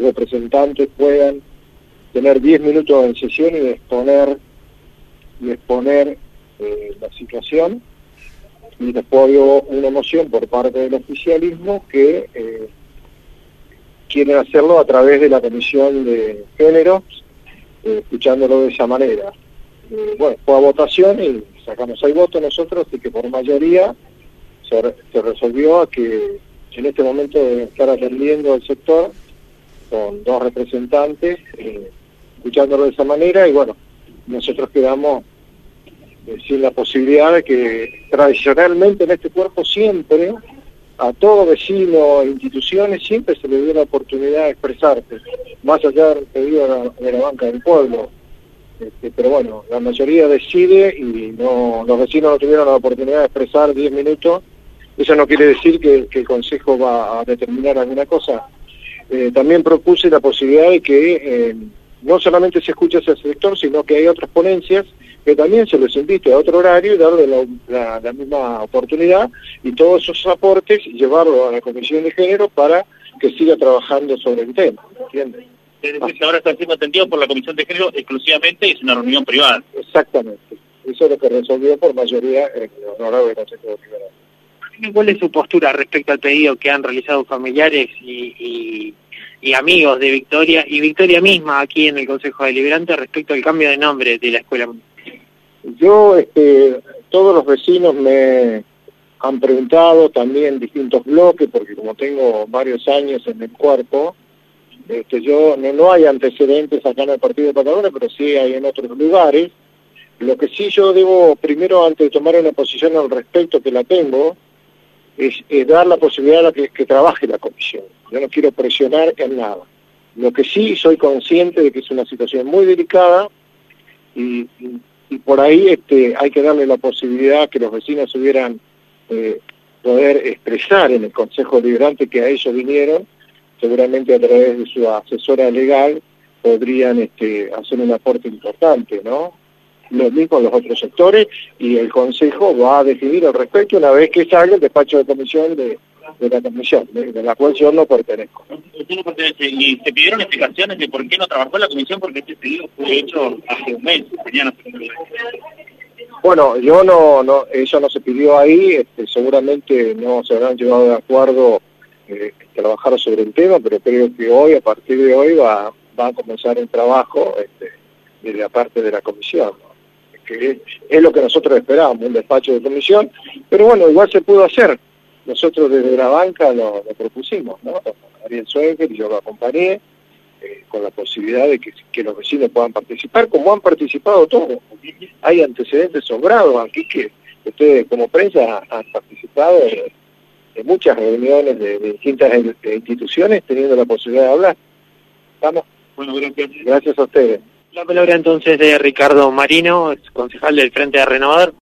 representantes puedan tener 10 minutos en sesión y exponer la situación. Y después hubo una moción por parte del oficialismo que quieren hacerlo a través de la Comisión de Género, escuchándolo de esa manera. Bueno, fue a votación y sacamos 6 votos nosotros, y que por mayoría se resolvió a que en este momento deben estar atendiendo al sector con 2 representantes, escuchándolo de esa manera, y bueno, nosotros quedamos sin la posibilidad de que tradicionalmente en este cuerpo siempre, a todo vecino e instituciones, siempre se le dio la oportunidad de expresarse, más allá del pedido de la banca del pueblo. Pero bueno, la mayoría decide y los vecinos no tuvieron la oportunidad de expresar 10 minutos. Eso no quiere decir que el Consejo va a determinar alguna cosa. También propuse la posibilidad de que no solamente se escuche ese sector, sino que hay otras ponencias que también se les invite a otro horario y darle la misma oportunidad, y todos esos aportes llevarlo a la Comisión de Género para que siga trabajando sobre el tema, ¿entiendes? Es decir, que ahora está siendo atendido por la Comisión de Género exclusivamente y es una reunión privada. Exactamente. Eso es lo que resolvió por mayoría el honorable Consejo Deliberante. ¿Cuál es su postura respecto al pedido que han realizado familiares y amigos de Victoria y Victoria misma aquí en el Consejo Deliberante respecto al cambio de nombre de la escuela? Yo, todos los vecinos me han preguntado, también distintos bloques, porque como tengo varios años en el cuerpo, yo no hay antecedentes acá en el partido de Patagones, pero sí hay en otros lugares. Lo que sí yo debo, primero, antes de tomar una posición al respecto, que la tengo, es dar la posibilidad a que trabaje la comisión. Yo no quiero presionar en nada. Lo que sí soy consciente de que es una situación muy delicada y por ahí hay que darle la posibilidad que los vecinos hubieran poder expresar en el Consejo Deliberante que a ellos vinieron, seguramente a través de su asesora legal podrían hacer un aporte importante, ¿no? Lo mismo los otros sectores, y el Consejo va a definir al respecto una vez que salga el despacho de comisión de la comisión, de la cual yo no pertenezco. Usted no pertenece, y se pidieron explicaciones de por qué no trabajó la comisión, porque este pedido fue hecho hace un mes. Bueno, eso no se pidió ahí, seguramente no se habrán llevado de acuerdo trabajar sobre el tema, pero creo que hoy, a partir de hoy, va a comenzar el trabajo de la parte de la comisión, ¿no? Que es lo que nosotros esperábamos, un despacho de comisión, pero bueno, igual se pudo hacer. Nosotros desde la banca lo propusimos, ¿no? Ariel Sueger y yo lo acompañé, con la posibilidad de que los vecinos puedan participar, como han participado todos. Hay antecedentes sobrados aquí que ustedes como prensa han participado de muchas reuniones de distintas instituciones teniendo la posibilidad de hablar. ¿Estamos? Bueno, gracias. Gracias a ustedes. La palabra entonces de Ricardo Marino, concejal del Frente de Renovador.